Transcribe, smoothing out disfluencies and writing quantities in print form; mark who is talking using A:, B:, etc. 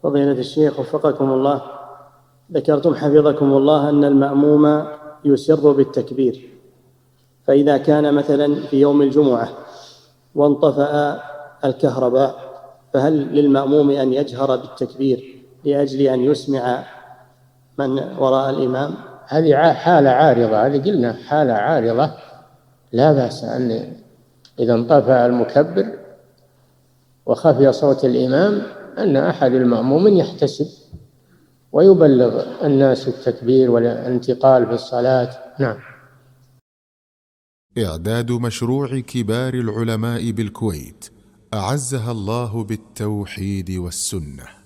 A: فضيلة الشيخ وفقكم الله، ذكرتم حفظكم الله أن المأموم يسر بالتكبير، فإذا كان مثلا في يوم الجمعة وانطفأ الكهرباء فهل للمأموم أن يجهر بالتكبير لأجل أن يسمع من وراء الإمام؟
B: هذه حالة عارضة، هذه قلنا حالة عارضة، لا بأس أن إذا انطفأ المكبر وخفي صوت الإمام أن أحد المأمومين يحتسب ويبلغ الناس التكبير والانتقال في الصلاة. نعم.
C: إعداد مشروع كبار العلماء بالكويت أعزها الله بالتوحيد والسنة.